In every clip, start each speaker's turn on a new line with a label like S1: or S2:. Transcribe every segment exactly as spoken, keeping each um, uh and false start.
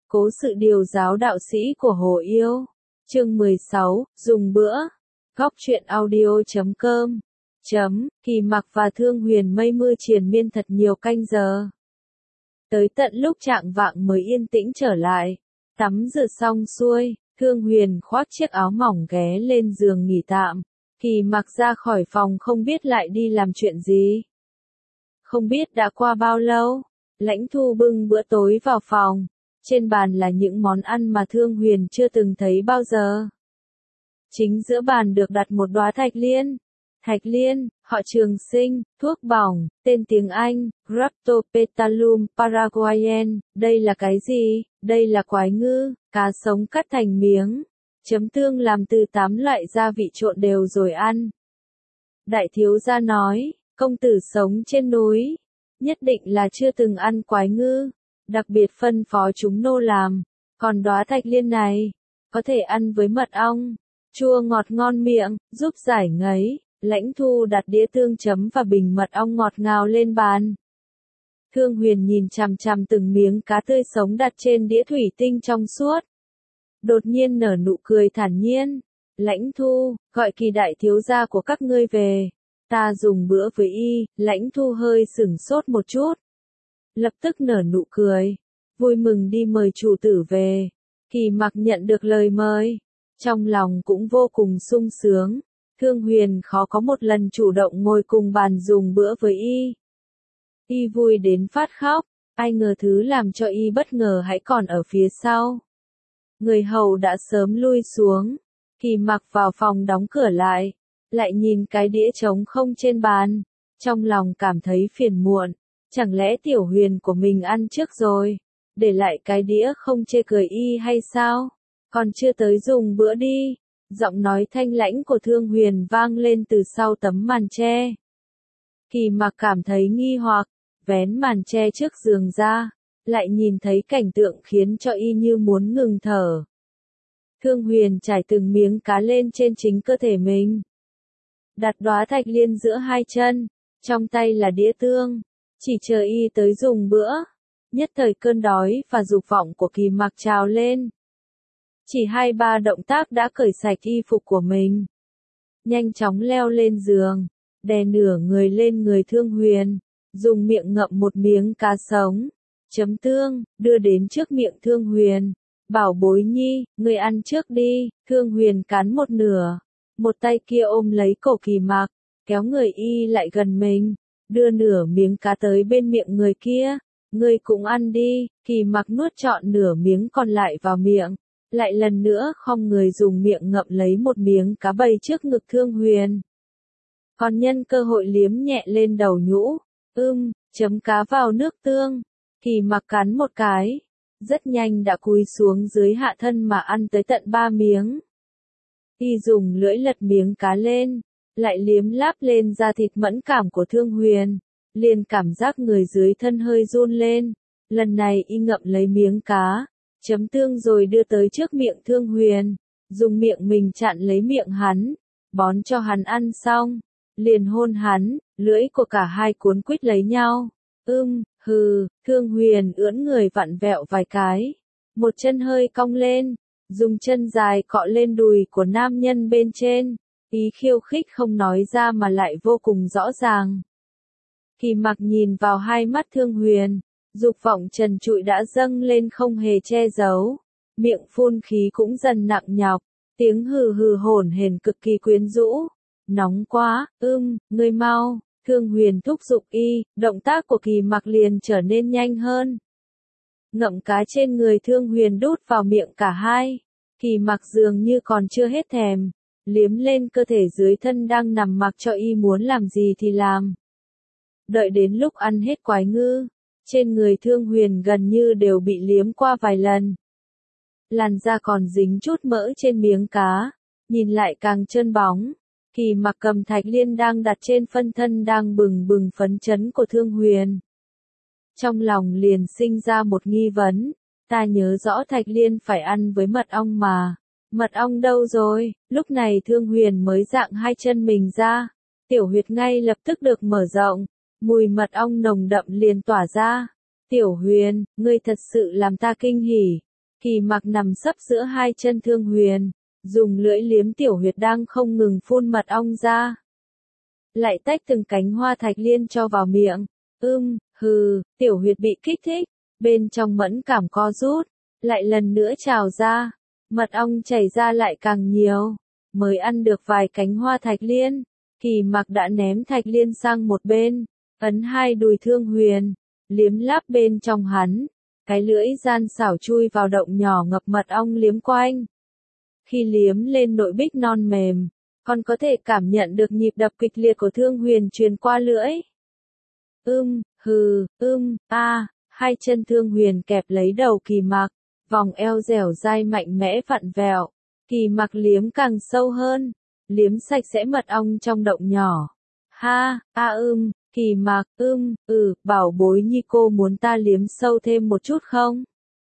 S1: Cố sự điều giáo đạo sĩ của Hồ Yêu. Chương mười sáu, dùng bữa. Góc truyện audio chấm com. Chấm, Kỳ Mặc và Thương Huyền mây mưa triền miên thật nhiều canh giờ. Tới tận lúc trạng vạng mới yên tĩnh trở lại. Tắm rửa xong xuôi, Thương Huyền khoác chiếc áo mỏng ghé lên giường nghỉ tạm. Kỳ Mặc ra khỏi phòng không biết lại đi làm chuyện gì. Không biết đã qua bao lâu, Lãnh Thu bưng bữa tối vào phòng. Trên bàn là những món ăn mà Thương Huyền chưa từng thấy bao giờ. Chính giữa bàn được đặt một đóa thạch liên. Thạch liên, họ Trường Sinh, thuốc bỏng, tên tiếng Anh, Rhaptopetalum paraguayen. Đây là cái gì? Đây là quái ngư, cá sống cắt thành miếng. Chấm tương làm từ tám loại gia vị trộn đều rồi ăn. Đại thiếu gia nói, công tử sống trên núi, nhất định là chưa từng ăn quái ngư. Đặc biệt phân phó chúng nô làm, còn đóa thạch liên này, có thể ăn với mật ong, chua ngọt ngon miệng, giúp giải ngấy. Lãnh Thu đặt đĩa tương chấm và bình mật ong ngọt ngào lên bàn. Thương Huyền nhìn chằm chằm từng miếng cá tươi sống đặt trên đĩa thủy tinh trong suốt. Đột nhiên nở nụ cười thản nhiên. Lãnh Thu, gọi Kỳ đại thiếu gia của các ngươi về. Ta dùng bữa với y. Lãnh Thu hơi sửng sốt một chút. Lập tức nở nụ cười, vui mừng đi mời chủ tử về. Kỳ Mặc nhận được lời mời, trong lòng cũng vô cùng sung sướng. Thương Huyền khó có một lần chủ động ngồi cùng bàn dùng bữa với y. Y vui đến phát khóc, ai ngờ thứ làm cho y bất ngờ hãy còn ở phía sau. Người hầu đã sớm lui xuống, Kỳ Mặc vào phòng đóng cửa lại, lại nhìn cái đĩa trống không trên bàn, trong lòng cảm thấy phiền muộn. Chẳng lẽ Tiểu Huyền của mình ăn trước rồi, để lại cái đĩa không chê cười y hay sao? Còn chưa tới dùng bữa đi. Giọng nói thanh lãnh của Thương Huyền vang lên từ sau tấm màn che. Kỳ Mặc cảm thấy nghi hoặc, vén màn che trước giường ra, lại nhìn thấy cảnh tượng khiến cho y như muốn ngừng thở. Thương Huyền trải từng miếng cá lên trên chính cơ thể mình. Đặt đóa thạch liên giữa hai chân, trong tay là đĩa tương. Chỉ chờ y tới dùng bữa. Nhất thời cơn đói và dục vọng của Kỳ Mặc trào lên. Chỉ hai ba động tác đã cởi sạch y phục của mình. Nhanh chóng leo lên giường, đè nửa người lên người Thương Huyền, dùng miệng ngậm một miếng cá sống, chấm tương, đưa đến trước miệng Thương Huyền. Bảo bối nhi, ngươi ăn trước đi. Thương Huyền cắn một nửa, một tay kia ôm lấy cổ Kỳ Mặc, kéo người y lại gần mình. Đưa nửa miếng cá tới bên miệng người kia, ngươi cũng ăn đi. Kỳ Mặc nuốt trọn nửa miếng còn lại vào miệng, lại lần nữa khom người dùng miệng ngậm lấy một miếng cá bầy trước ngực Thương Huyền. Còn nhân cơ hội liếm nhẹ lên đầu nhũ, ưm, chấm cá vào nước tương. Kỳ Mặc cắn một cái, rất nhanh đã cúi xuống dưới hạ thân mà ăn tới tận ba miếng. Y dùng lưỡi lật miếng cá lên, lại liếm láp lên da thịt mẫn cảm của Thương Huyền, liền cảm giác người dưới thân hơi run lên. Lần này y ngậm lấy miếng cá, chấm tương rồi đưa tới trước miệng Thương Huyền, dùng miệng mình chặn lấy miệng hắn, bón cho hắn ăn xong, liền hôn hắn, lưỡi của cả hai cuốn quýt lấy nhau. Ưm, hừ, Thương Huyền ưỡn người vặn vẹo vài cái, một chân hơi cong lên, dùng chân dài cọ lên đùi của nam nhân bên trên. Ý khiêu khích không nói ra mà lại vô cùng rõ ràng. Kỳ Mặc nhìn vào hai mắt Thương Huyền, dục vọng trần trụi đã dâng lên không hề che giấu, miệng phun khí cũng dần nặng nhọc, tiếng hừ hừ hổn hển cực kỳ quyến rũ. Nóng quá, ưm, ngươi mau. Thương Huyền thúc giục y, động tác của Kỳ Mặc liền trở nên nhanh hơn. Ngậm cá trên người Thương Huyền đút vào miệng cả hai. Kỳ Mặc dường như còn chưa hết thèm, liếm lên cơ thể dưới thân đang nằm mặc cho y muốn làm gì thì làm. Đợi đến lúc ăn hết quái ngư, trên người Thương Huyền gần như đều bị liếm qua vài lần. Làn da còn dính chút mỡ trên miếng cá, nhìn lại càng trơn bóng. Kỳ Mặc cầm thạch liên đang đặt trên phân thân đang bừng bừng phấn chấn của Thương Huyền. Trong lòng liền sinh ra một nghi vấn, ta nhớ rõ thạch liên phải ăn với mật ong mà. Mật ong đâu rồi? Lúc này Thương Huyền mới dạng hai chân mình ra, tiểu huyệt ngay lập tức được mở rộng, mùi mật ong nồng đậm liền tỏa ra. Tiểu Huyền, ngươi thật sự làm ta kinh hỉ. Kỳ Mặc nằm sấp giữa hai chân Thương Huyền, dùng lưỡi liếm tiểu huyệt đang không ngừng phun mật ong ra. Lại tách từng cánh hoa thạch liên cho vào miệng. Ưm, hừ, tiểu huyệt bị kích thích, bên trong mẫn cảm co rút, lại lần nữa trào ra, mật ong chảy ra lại càng nhiều. Mới ăn được vài cánh hoa thạch liên, Kỳ Mặc đã ném thạch liên sang một bên, ấn hai đùi Thương Huyền, liếm láp bên trong hắn, cái lưỡi gian xảo chui vào động nhỏ ngập mật ong liếm quanh. Khi liếm lên nội bích non mềm, còn có thể cảm nhận được nhịp đập kịch liệt của Thương Huyền truyền qua lưỡi. Ưm, hừ, ưm, a, hai chân Thương Huyền kẹp lấy đầu Kỳ Mặc, vòng eo dẻo dai mạnh mẽ vặn vẹo. Kỳ Mặc liếm càng sâu hơn, liếm sạch sẽ mật ong trong động nhỏ. Ha, a ưm, Kỳ Mặc, ưm, ừ, bảo bối nhi cô muốn ta liếm sâu thêm một chút không?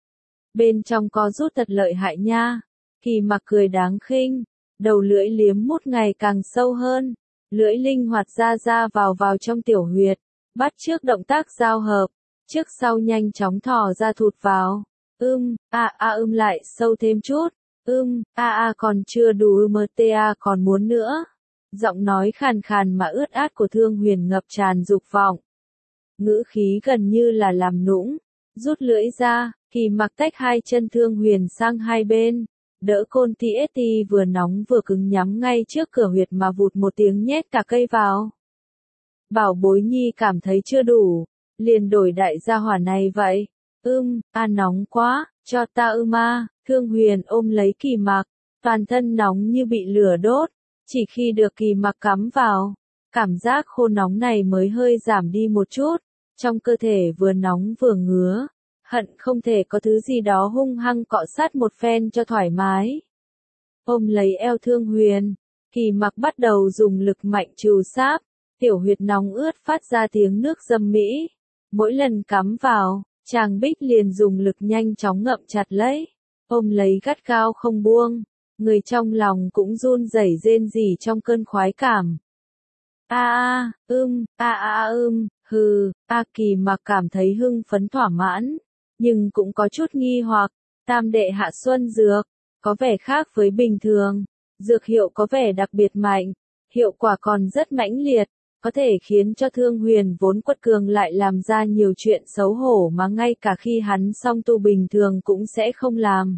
S1: Bên trong có rút thật lợi hại nha. Kỳ Mặc cười đáng khinh, đầu lưỡi liếm mút ngày càng sâu hơn, lưỡi linh hoạt ra ra vào vào trong tiểu huyệt, bắt chước động tác giao hợp, trước sau nhanh chóng thò ra thụt vào. Ưm, a a ưm lại sâu thêm chút. Ưm, a a còn chưa đủ ưm ta còn muốn nữa. Giọng nói khàn khàn mà ướt át của Thương Huyền ngập tràn dục vọng. Ngữ khí gần như là làm nũng, rút lưỡi ra, Kỳ Mặc tách hai chân Thương Huyền sang hai bên, đỡ côn ti ét ti vừa nóng vừa cứng nhắm ngay trước cửa huyệt mà vụt một tiếng nhét cả cây vào. Bảo bối nhi cảm thấy chưa đủ, liền đổi đại gia hỏa này vậy. Ưm, a nóng quá, cho ta ưm a. Thương Huyền ôm lấy Kỳ Mặc, toàn thân nóng như bị lửa đốt, chỉ khi được Kỳ Mặc cắm vào, cảm giác khô nóng này mới hơi giảm đi một chút, trong cơ thể vừa nóng vừa ngứa, hận không thể có thứ gì đó hung hăng cọ sát một phen cho thoải mái. Ôm lấy eo Thương Huyền, Kỳ Mặc bắt đầu dùng lực mạnh trù sáp, tiểu huyệt nóng ướt phát ra tiếng nước dâm mỹ. Mỗi lần cắm vào, chàng Bích liền dùng lực nhanh chóng ngậm chặt lấy, ôm lấy gắt gao không buông, người trong lòng cũng run rẩy rên rỉ trong cơn khoái cảm. A a, ưm, a a ưm, hừ, a Kỳ Mặc cảm thấy hưng phấn thỏa mãn, nhưng cũng có chút nghi hoặc, tam đệ hạ xuân dược, có vẻ khác với bình thường, dược hiệu có vẻ đặc biệt mạnh, hiệu quả còn rất mãnh liệt, có thể khiến cho Thương Huyền vốn quật cường lại làm ra nhiều chuyện xấu hổ mà ngay cả khi hắn song tu bình thường cũng sẽ không làm.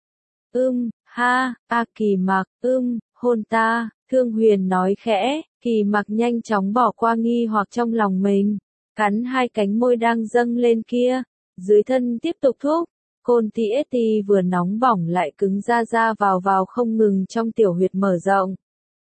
S1: Ưm, ha, a Kỳ Mặc, ưm, hôn ta, Thương Huyền nói khẽ, Kỳ Mặc nhanh chóng bỏ qua nghi hoặc trong lòng mình, cắn hai cánh môi đang dâng lên kia, dưới thân tiếp tục thúc, côn ti ét ti vừa nóng bỏng lại cứng ra ra vào vào không ngừng trong tiểu huyệt mở rộng.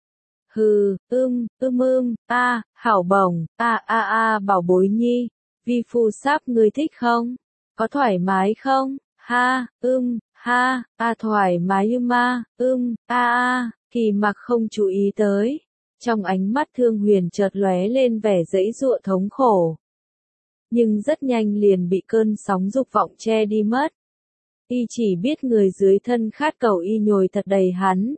S1: Hừ, ưm, ưm ưm, a, hảo bổng, a a a bảo bối nhi, vi phu sáp ngươi thích không? Có thoải mái không? Ha, ưm, ha, a thoải mái ưm a, ưm, a a, Kỳ Mặc không chú ý tới. Trong ánh mắt Thương Huyền chợt lóe lên vẻ giãy giụa thống khổ. Nhưng rất nhanh liền bị cơn sóng dục vọng che đi mất. Y chỉ biết người dưới thân khát cầu y nhồi thật đầy hắn.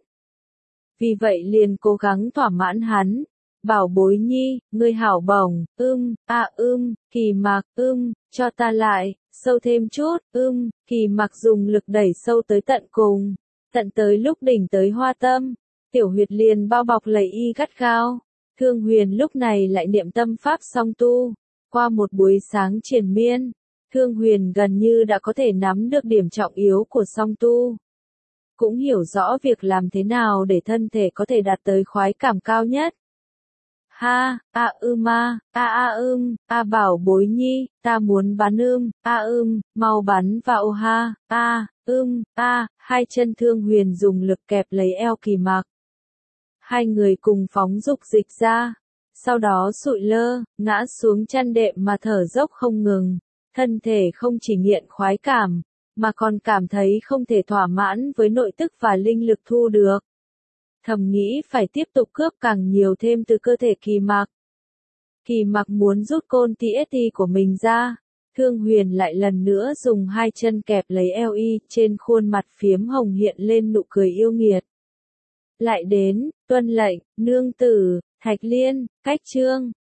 S1: Vì vậy liền cố gắng thỏa mãn hắn. Bảo bối nhi, ngươi hảo bổng, ưm, a ưm, Kỳ Mặc, ưm, cho ta lại, sâu thêm chút, ưm, Kỳ Mặc dùng lực đẩy sâu tới tận cùng, tận tới lúc đỉnh tới hoa tâm, tiểu huyệt liền bao bọc lấy y gắt gao. Thương Huyền lúc này lại niệm tâm pháp song tu, qua một buổi sáng triền miên, Thương Huyền gần như đã có thể nắm được điểm trọng yếu của song tu. Cũng hiểu rõ việc làm thế nào để thân thể có thể đạt tới khoái cảm cao nhất. Ha, a ưm a, a a ưm, a bảo bối nhi, ta muốn bắn ưm, a ưm, mau bắn vào ha, a, ưm, a, hai chân Thương Huyền dùng lực kẹp lấy eo Kỳ Mặc. Hai người cùng phóng dục dịch ra, sau đó sụi lơ, ngã xuống chăn đệm mà thở dốc không ngừng, thân thể không chỉ nghiện khoái cảm, mà còn cảm thấy không thể thỏa mãn với nội tức và linh lực thu được. Thầm nghĩ phải tiếp tục cướp càng nhiều thêm từ cơ thể Kỳ Mặc. Kỳ Mặc muốn rút côn ti ét ti của mình ra, Thương Huyền lại lần nữa dùng hai chân kẹp lấy eo y, trên khuôn mặt phiếm hồng hiện lên nụ cười yêu nghiệt. Lại đến, tuân lệnh, nương tử, Thạch Liên, cách chương.